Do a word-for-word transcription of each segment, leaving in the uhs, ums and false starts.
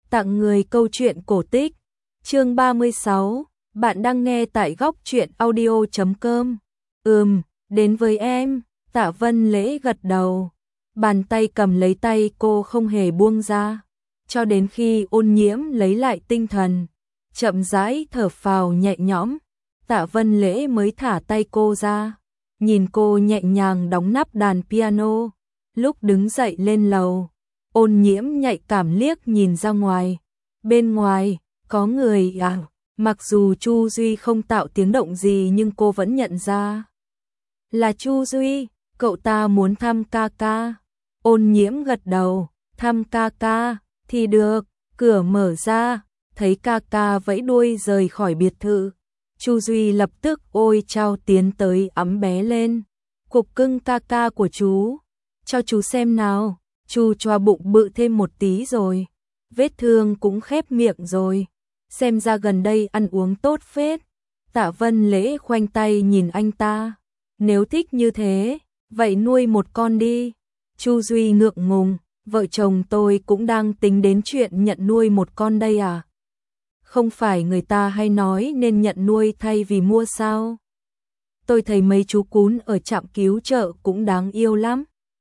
Tặng người câu chuyện cổ tích. Chương ba mươi sáu, bạn đang nghe tại góc truyện audio chấm com. Ừm, đến với em, Tạ Vân Lễ gật đầu. Bàn tay cầm lấy tay cô không hề buông ra. Cho đến khi Ôn Nhiễm lấy lại tinh thần, chậm rãi thở phào nhẹ nhõm, Tạ Vân Lễ mới thả tay cô ra. Nhìn cô nhẹ nhàng đóng nắp đàn piano, lúc đứng dậy lên lầu, Ôn Nhiễm nhạy cảm liếc nhìn ra ngoài. Bên ngoài, có người à, mặc dù Chu Duy không tạo tiếng động gì nhưng cô vẫn nhận ra. Là Chu Duy, cậu ta muốn thăm ca ca. Ôn Nhiễm gật đầu, thăm ca ca, thì được, cửa mở ra, thấy ca ca vẫy đuôi rời khỏi biệt thự. Chu Duy lập tức ôi chao tiến tới ẵm bé lên. Cục cưng ca ca của chú, cho chú xem nào. Chu choa bụng bự thêm một tí rồi, vết thương cũng khép miệng rồi, xem ra gần đây ăn uống tốt phết. Tạ Vân Lễ khoanh tay nhìn anh ta, nếu thích như thế, vậy nuôi một con đi. Chu Duy ngượng ngùng, vợ chồng tôi cũng đang tính đến chuyện nhận nuôi một con đây à? Không phải người ta hay nói nên nhận nuôi thay vì mua sao? Tôi thấy mấy chú cún ở trạm cứu trợ cũng đáng yêu lắm.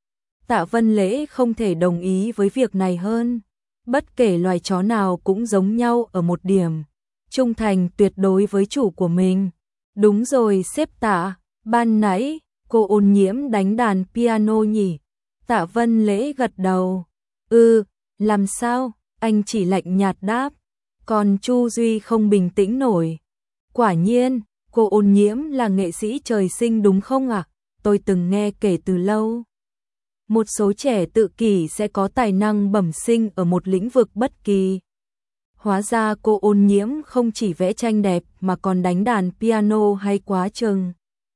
Tạ Vân Lễ không thể đồng ý với việc này hơn. Bất kể loài chó nào cũng giống nhau ở một điểm, trung thành tuyệt đối với chủ của mình. Đúng rồi sếp Tạ, ban nãy cô Ôn Nhiễm đánh đàn piano nhỉ? Tạ Vân Lễ gật đầu. Ừ, làm sao? Anh chỉ lạnh nhạt đáp. Còn Chu Duy không bình tĩnh nổi. Quả nhiên, cô Ôn Nhiễm là nghệ sĩ trời sinh đúng không ạ? À? Tôi từng nghe kể từ lâu. Một số trẻ tự kỷ sẽ có tài năng bẩm sinh ở một lĩnh vực bất kỳ. Hóa ra cô Ôn Nhiễm không chỉ vẽ tranh đẹp mà còn đánh đàn piano hay quá chừng.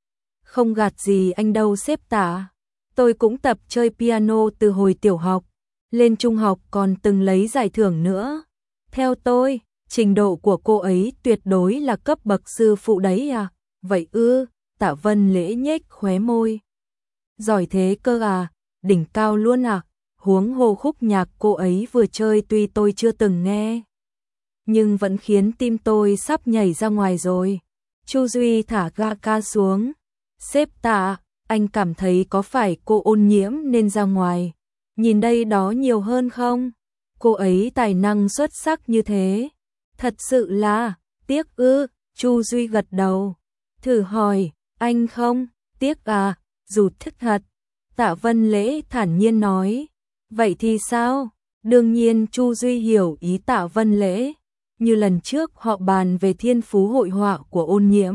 Không gạt gì anh đâu sếp Tạ. Tôi cũng tập chơi piano từ hồi tiểu học, lên trung học còn từng lấy giải thưởng nữa. Theo tôi, trình độ của cô ấy tuyệt đối là cấp bậc sư phụ đấy à? Vậy ư? Tạ Vân Lễ nhếch khóe môi. Giỏi thế cơ à? Đỉnh cao luôn à? Huống hồ khúc nhạc cô ấy vừa chơi tuy tôi chưa từng nghe, nhưng vẫn khiến tim tôi sắp nhảy ra ngoài rồi. Chu Duy thả ga ca xuống. Sếp Tạ, anh cảm thấy có phải cô Ôn Nhiễm nên ra ngoài nhìn đây đó nhiều hơn không? Cô ấy tài năng xuất sắc như thế. Thật sự là, tiếc ư? Chu Duy gật đầu. Thử hỏi, anh không, tiếc à? Dù thích thật. Tạ Vân Lễ thản nhiên nói. Vậy thì sao? Đương nhiên Chu Duy hiểu ý Tạ Vân Lễ. Như lần trước họ bàn về thiên phú hội họa của Ôn Nhiễm.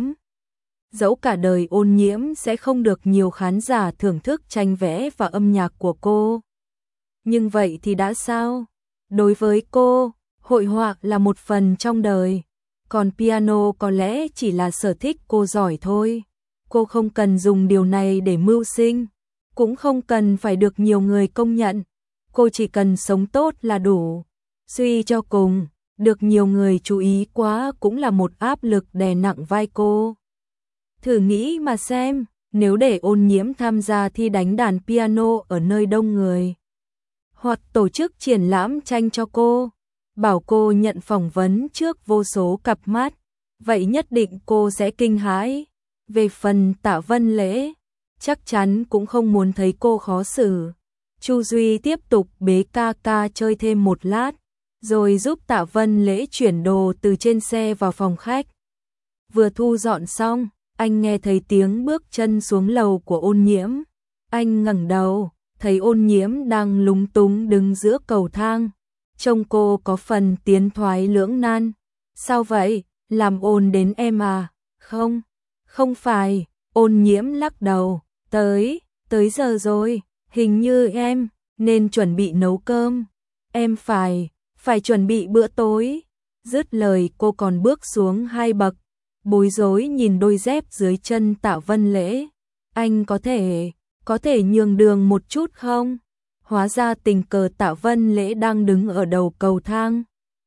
Dẫu cả đời Ôn Nhiễm sẽ không được nhiều khán giả thưởng thức tranh vẽ và âm nhạc của cô. Nhưng vậy thì đã sao? Đối với cô, hội họa là một phần trong đời. Còn piano có lẽ chỉ là sở thích cô giỏi thôi. Cô không cần dùng điều này để mưu sinh, cũng không cần phải được nhiều người công nhận. Cô chỉ cần sống tốt là đủ. Suy cho cùng, được nhiều người chú ý quá cũng là một áp lực đè nặng vai cô. Thử nghĩ mà xem, nếu để Ôn Nhiễm tham gia thi đánh đàn piano ở nơi đông người, hoặc tổ chức triển lãm tranh cho cô, bảo cô nhận phỏng vấn trước vô số cặp mắt, vậy nhất định cô sẽ kinh hãi. Về phần Tạ Vân Lễ, chắc chắn cũng không muốn thấy cô khó xử. Chu Duy tiếp tục bế ca ca chơi thêm một lát, rồi giúp Tạ Vân Lễ chuyển đồ từ trên xe vào phòng khách. Vừa thu dọn xong, anh nghe thấy tiếng bước chân xuống lầu của Ôn Nhiễm. Anh ngẩng đầu, thấy Ôn Nhiễm đang lúng túng đứng giữa cầu thang. Trông cô có phần tiến thoái lưỡng nan. Sao vậy? Làm ồn đến em à? Không, không phải. Ôn Nhiễm lắc đầu. Tới, tới giờ rồi. Hình như em nên chuẩn bị nấu cơm. Em phải, phải chuẩn bị bữa tối. Dứt lời cô còn bước xuống hai bậc, bối rối nhìn đôi dép dưới chân Tạ Vân Lễ. Anh có thể, có thể nhường đường một chút không? Hóa ra tình cờ Tạ Vân Lễ đang đứng ở đầu cầu thang,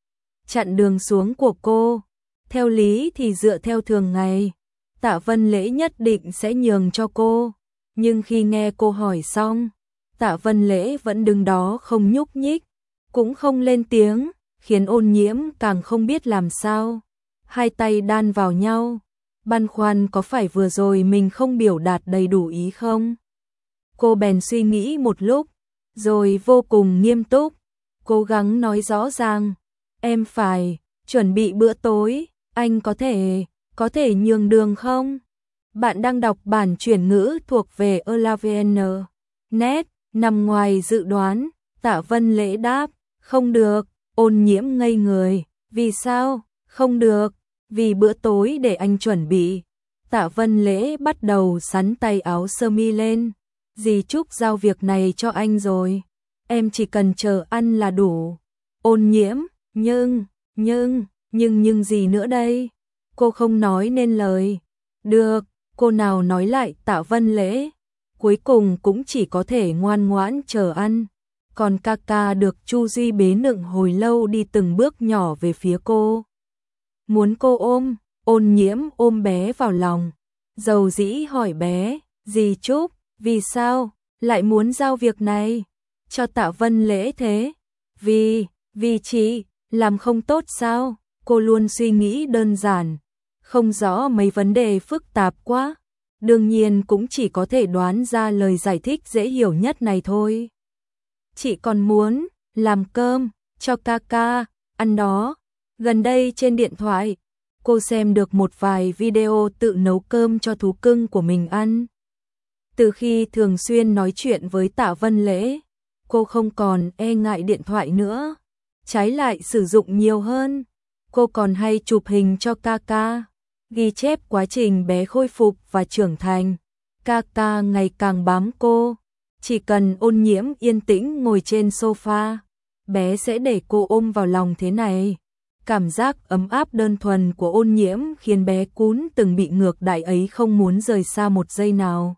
chặn đường xuống của cô. Theo lý thì dựa theo thường ngày, Tạ Vân Lễ nhất định sẽ nhường cho cô. Nhưng khi nghe cô hỏi xong, Tạ Vân Lễ vẫn đứng đó không nhúc nhích, cũng không lên tiếng. khiến Ôn Nhiễm càng không biết làm sao. Hai tay đan vào nhau, băn khoăn có phải vừa rồi mình không biểu đạt đầy đủ ý không? Cô bèn suy nghĩ một lúc, rồi vô cùng nghiêm túc, cố gắng nói rõ ràng. Em phải chuẩn bị bữa tối, anh có thể, có thể nhường đường không? Bạn đang đọc bản chuyển ngữ thuộc về elavn chấm net, nằm ngoài dự đoán, Tạ Vân Lễ đáp, không được. Ôn Nhiễm ngây người, vì sao? Không được, vì bữa tối để anh chuẩn bị. Tạ Vân Lễ bắt đầu xắn tay áo sơ mi lên, dì Trúc giao việc này cho anh rồi, em chỉ cần chờ ăn là đủ. Ôn Nhiễm, nhưng, nhưng, nhưng nhưng gì nữa đây? Cô không nói nên lời. Được, cô nào nói lại Tạ Vân Lễ, cuối cùng cũng chỉ có thể ngoan ngoãn chờ ăn. Còn ca ca được Chu Duy bế nựng hồi lâu đi từng bước nhỏ về phía cô. Muốn cô ôm, Ôn Nhiễm ôm bé vào lòng, dầu dĩ hỏi bé, dì Trúc, vì sao lại muốn giao việc này cho Tạ Vân Lễ thế? Vì, vì chị làm không tốt sao? Cô luôn suy nghĩ đơn giản, không rõ mấy vấn đề phức tạp quá. Đương nhiên cũng chỉ có thể đoán ra lời giải thích dễ hiểu nhất này thôi. Chị còn muốn làm cơm cho ca ca ăn đó. Gần đây trên điện thoại, cô xem được một vài video tự nấu cơm cho thú cưng của mình ăn. Từ khi thường xuyên nói chuyện với Tạ Vân Lễ, cô không còn e ngại điện thoại nữa, trái lại sử dụng nhiều hơn. Cô còn hay chụp hình cho ca ca, ghi chép quá trình bé khôi phục và trưởng thành. Ca ca ngày càng bám cô, chỉ cần Ôn Nhiễm yên tĩnh ngồi trên sofa, bé sẽ để cô ôm vào lòng thế này. Cảm giác ấm áp đơn thuần của Ôn Nhiễm khiến bé cún từng bị ngược đại ấy không muốn rời xa một giây nào.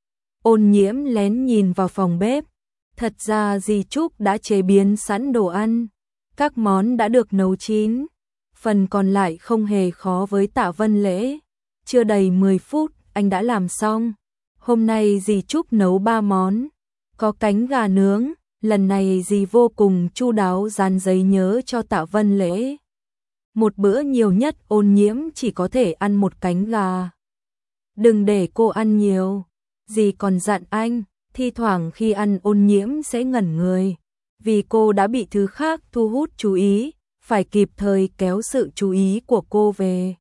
Ôn Nhiễm lén nhìn vào phòng bếp, thật ra dì Trúc đã chế biến sẵn đồ ăn, các món đã được nấu chín, phần còn lại không hề khó với Tạ Vân Lễ. Chưa đầy mười phút anh đã làm xong. Hôm nay dì Trúc nấu ba món, có cánh gà nướng, lần này dì vô cùng chu đáo dán giấy nhớ cho Tạ Vân Lễ. Một bữa nhiều nhất Ôn Nhiễm chỉ có thể ăn một cánh gà. Đừng để cô ăn nhiều. Dì còn dặn anh, thi thoảng khi ăn Ôn Nhiễm sẽ ngẩn người, vì cô đã bị thứ khác thu hút chú ý, phải kịp thời kéo sự chú ý của cô về.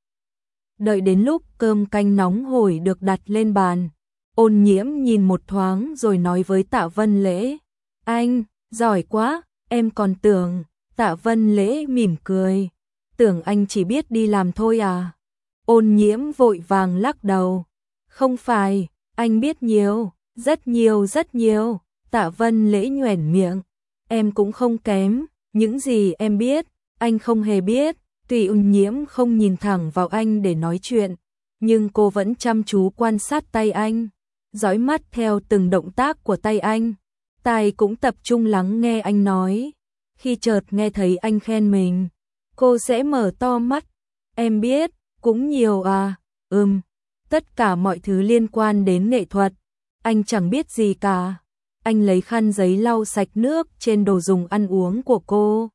Đợi đến lúc cơm canh nóng hổi được đặt lên bàn, Ôn Nhiễm nhìn một thoáng rồi nói với Tạ Vân Lễ, anh, giỏi quá, em còn tưởng. Tạ Vân Lễ mỉm cười, tưởng anh chỉ biết đi làm thôi à? Ôn Nhiễm vội vàng lắc đầu, không phải, anh biết nhiều, rất nhiều rất nhiều. Tạ Vân Lễ nhoẻn miệng, em cũng không kém, những gì em biết, anh không hề biết. Tuy Ôn Nhiễm không nhìn thẳng vào anh để nói chuyện, nhưng cô vẫn chăm chú quan sát tay anh, dõi mắt theo từng động tác của tay anh. Tai cũng tập trung lắng nghe anh nói. Khi chợt nghe thấy anh khen mình, cô sẽ mở to mắt. Em biết, cũng nhiều à? Ừm, tất cả mọi thứ liên quan đến nghệ thuật, anh chẳng biết gì cả. Anh lấy khăn giấy lau sạch nước trên đồ dùng ăn uống của cô,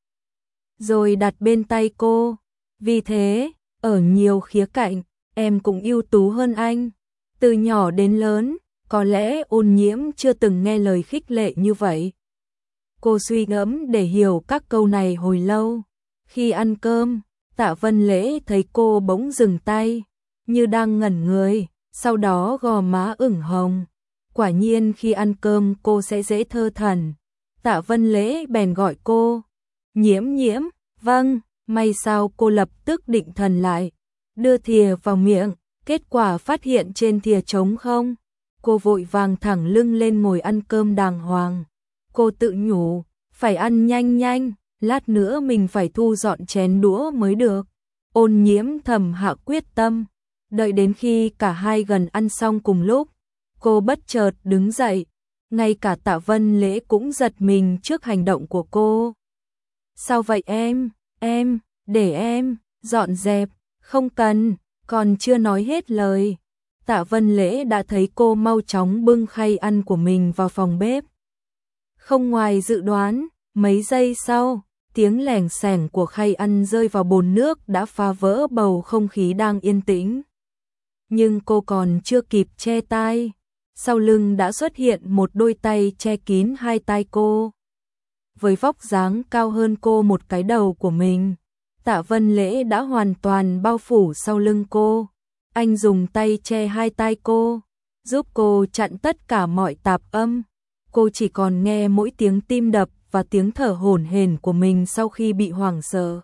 rồi đặt bên tay cô. Vì thế, ở nhiều khía cạnh, em cũng ưu tú hơn anh. Từ nhỏ đến lớn, có lẽ Ôn Nhiễm chưa từng nghe lời khích lệ như vậy. Cô suy ngẫm để hiểu các câu này hồi lâu. Khi ăn cơm, Tạ Vân Lễ thấy cô bỗng dừng tay, như đang ngẩn người, sau đó gò má ửng hồng. Quả nhiên khi ăn cơm cô sẽ dễ thơ thẩn. Tạ Vân Lễ bèn gọi cô, Nhiễm Nhiễm, vâng. May sao cô lập tức định thần lại, đưa thìa vào miệng, kết quả phát hiện trên thìa trống không. Cô vội vàng thẳng lưng lên ngồi ăn cơm đàng hoàng. Cô tự nhủ, phải ăn nhanh nhanh, lát nữa mình phải thu dọn chén đũa mới được. Ôn Nhiễm thầm hạ quyết tâm. Đợi đến khi cả hai gần ăn xong cùng lúc, cô bất chợt đứng dậy. Ngay cả Tạ Vân Lễ cũng giật mình trước hành động của cô. Sao vậy em? Em, để em, dọn dẹp, không cần. Còn chưa nói hết lời, Tạ Vân Lễ đã thấy cô mau chóng bưng khay ăn của mình vào phòng bếp. Không ngoài dự đoán, mấy giây sau, Tiếng lèng sẻng của khay ăn rơi vào bồn nước đã phá vỡ bầu không khí đang yên tĩnh. Nhưng cô còn chưa kịp che tai, sau lưng đã xuất hiện một đôi tay che kín hai tai cô. Với vóc dáng cao hơn cô một cái đầu của mình, Tạ Vân Lễ đã hoàn toàn bao phủ sau lưng cô. Anh dùng tay che hai tai cô, giúp cô chặn tất cả mọi tạp âm. Cô chỉ còn nghe mỗi tiếng tim đập và tiếng thở hổn hển của mình sau khi bị hoảng sợ.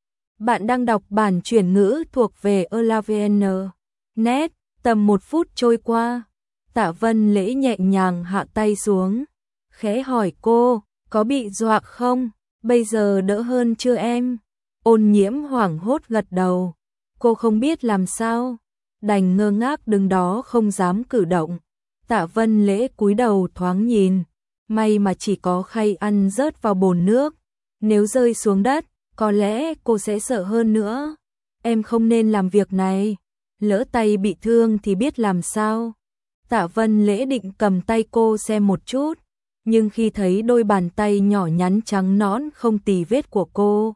Bạn đang đọc bản chuyển ngữ thuộc về Elavn. Net, tầm một phút trôi qua, Tạ Vân Lễ nhẹ nhàng hạ tay xuống, khẽ hỏi cô, có bị dọa không? Bây giờ đỡ hơn chưa em? Ôn Nhiễm hoảng hốt gật đầu, cô không biết làm sao, đành ngơ ngác đứng đó không dám cử động. Tạ Vân Lễ cúi đầu thoáng nhìn, may mà chỉ có khay ăn rớt vào bồn nước, nếu rơi xuống đất, có lẽ cô sẽ sợ hơn nữa. Em không nên làm việc này, lỡ tay bị thương thì biết làm sao. Tạ Vân Lễ định cầm tay cô xem một chút, nhưng khi thấy đôi bàn tay nhỏ nhắn trắng nõn không tì vết của cô,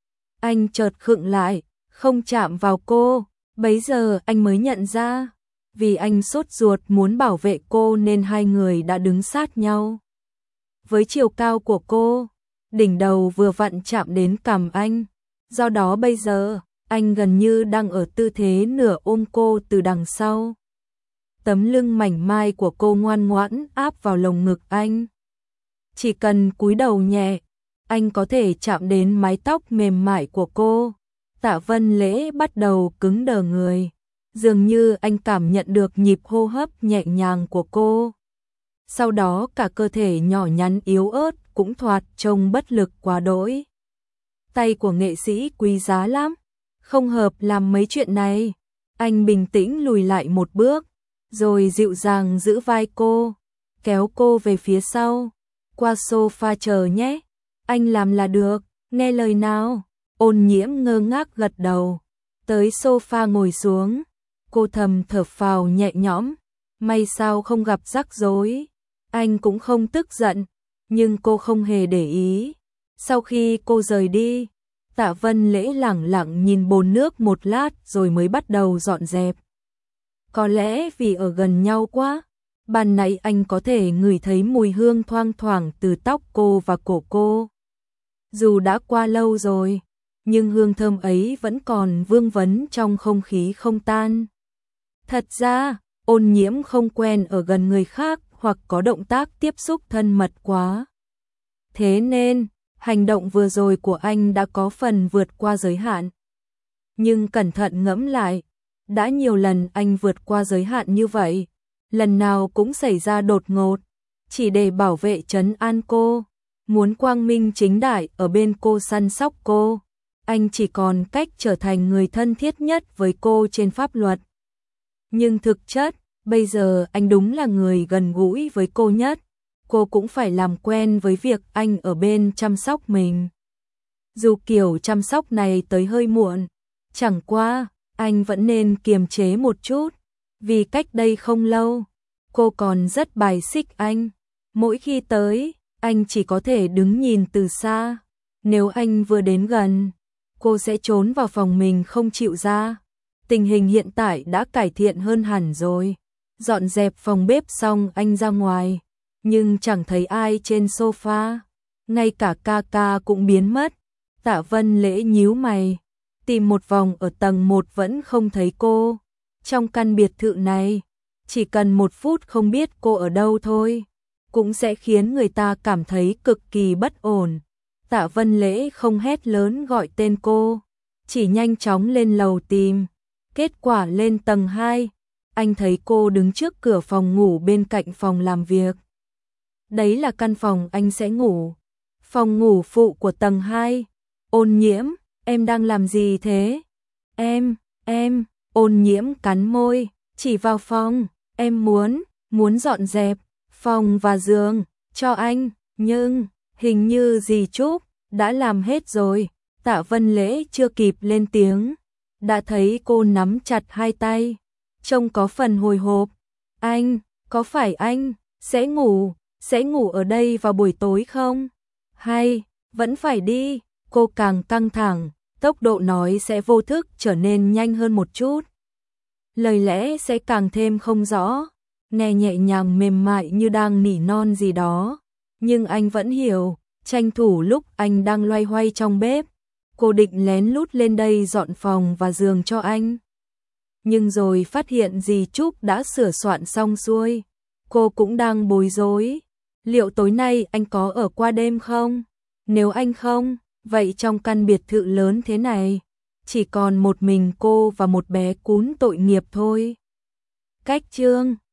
anh chợt khựng lại, không chạm vào cô. Bấy giờ anh mới nhận ra, vì anh sốt ruột muốn bảo vệ cô nên hai người đã đứng sát nhau. Với chiều cao của cô, đỉnh đầu vừa vặn chạm đến cằm anh, do đó bây giờ anh gần như đang ở tư thế nửa ôm cô từ đằng sau. Tấm lưng mảnh mai của cô ngoan ngoãn áp vào lồng ngực anh. Chỉ cần cúi đầu nhẹ, anh có thể chạm đến mái tóc mềm mại của cô. Tạ Vân Lễ bắt đầu cứng đờ người, dường như anh cảm nhận được nhịp hô hấp nhẹ nhàng của cô. Sau đó cả cơ thể nhỏ nhắn yếu ớt cũng thoạt trông bất lực quá đỗi. Tay của nghệ sĩ quý giá lắm, không hợp làm mấy chuyện này. Anh bình tĩnh lùi lại một bước, rồi dịu dàng giữ vai cô, kéo cô về phía sau. Qua sofa chờ nhé, anh làm là được, nghe lời nào. Ôn Nhiễm ngơ ngác gật đầu, tới sofa ngồi xuống, cô thầm thở phào nhẹ nhõm, may sao không gặp rắc rối. Anh cũng không tức giận, nhưng cô không hề để ý. Sau khi cô rời đi, Tạ Vân Lễ lẳng lặng nhìn bồn nước một lát rồi mới bắt đầu dọn dẹp. Có lẽ vì ở gần nhau quá, ban nãy anh có thể ngửi thấy mùi hương thoang thoảng từ tóc cô và cổ cô. Dù đã qua lâu rồi, nhưng hương thơm ấy vẫn còn vương vấn trong không khí không tan. Thật ra, Ôn Nhiễm không quen ở gần người khác hoặc có động tác tiếp xúc thân mật quá. Thế nên, hành động vừa rồi của anh đã có phần vượt qua giới hạn. Nhưng cẩn thận ngẫm lại, đã nhiều lần anh vượt qua giới hạn như vậy, lần nào cũng xảy ra đột ngột, chỉ để bảo vệ trấn an cô, muốn quang minh chính đại ở bên cô săn sóc cô. Anh chỉ còn cách trở thành người thân thiết nhất với cô trên pháp luật. Nhưng thực chất, bây giờ anh đúng là người gần gũi với cô nhất. Cô cũng phải làm quen với việc anh ở bên chăm sóc mình. Dù kiểu chăm sóc này tới hơi muộn, chẳng qua, anh vẫn nên kiềm chế một chút. Vì cách đây không lâu, cô còn rất bài xích anh. Mỗi khi tới, anh chỉ có thể đứng nhìn từ xa. Nếu anh vừa đến gần, cô sẽ trốn vào phòng mình không chịu ra. Tình hình hiện tại đã cải thiện hơn hẳn rồi. Dọn dẹp phòng bếp xong anh ra ngoài, nhưng chẳng thấy ai trên sofa, ngay cả ca ca cũng biến mất. Tạ Vân Lễ nhíu mày, tìm một vòng ở tầng một vẫn không thấy cô. Trong căn biệt thự này, chỉ cần một phút không biết cô ở đâu thôi, cũng sẽ khiến người ta cảm thấy cực kỳ bất ổn. Tạ Vân Lễ không hét lớn gọi tên cô, chỉ nhanh chóng lên lầu tìm. Kết quả lên tầng hai, anh thấy cô đứng trước cửa phòng ngủ bên cạnh phòng làm việc. Đấy là căn phòng anh sẽ ngủ, phòng ngủ phụ của tầng hai. Ôn Nhiễm, em đang làm gì thế? Em, em, Ôn Nhiễm cắn môi, chỉ vào phòng, em muốn, muốn dọn dẹp phòng và giường cho anh, nhưng hình như dì Trúc đã làm hết rồi. Tạ Vân Lễ chưa kịp lên tiếng, đã thấy cô nắm chặt hai tay, trông có phần hồi hộp. Anh, có phải anh sẽ ngủ, sẽ ngủ ở đây vào buổi tối không? Hay vẫn phải đi? cô càng căng thẳng, tốc độ nói sẽ vô thức trở nên nhanh hơn một chút. Lời lẽ sẽ càng thêm không rõ, nghe nhẹ nhàng mềm mại như đang nỉ non gì đó. Nhưng anh vẫn hiểu, tranh thủ lúc anh đang loay hoay trong bếp, cô định lén lút lên đây dọn phòng và giường cho anh. Nhưng rồi phát hiện dì Trúc đã sửa soạn xong xuôi, cô cũng đang bối rối. Liệu tối nay anh có ở qua đêm không? Nếu anh không, vậy trong căn biệt thự lớn thế này, chỉ còn một mình cô và một bé cún tội nghiệp thôi. Cách chương